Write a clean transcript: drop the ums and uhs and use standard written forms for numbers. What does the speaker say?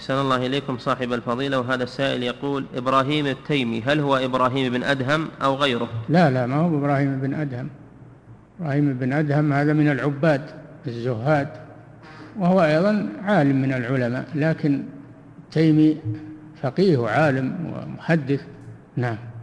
أحسن الله إليكم صاحب الفضيلة. وهذا السائل يقول: إبراهيم التيمي هل هو إبراهيم بن أدهم أو غيره؟ لا ما هو إبراهيم بن أدهم. إبراهيم بن أدهم هذا من العباد الزهاد، وهو أيضا عالم من العلماء، لكن التيمي فقيه وعالم ومحدث. نعم.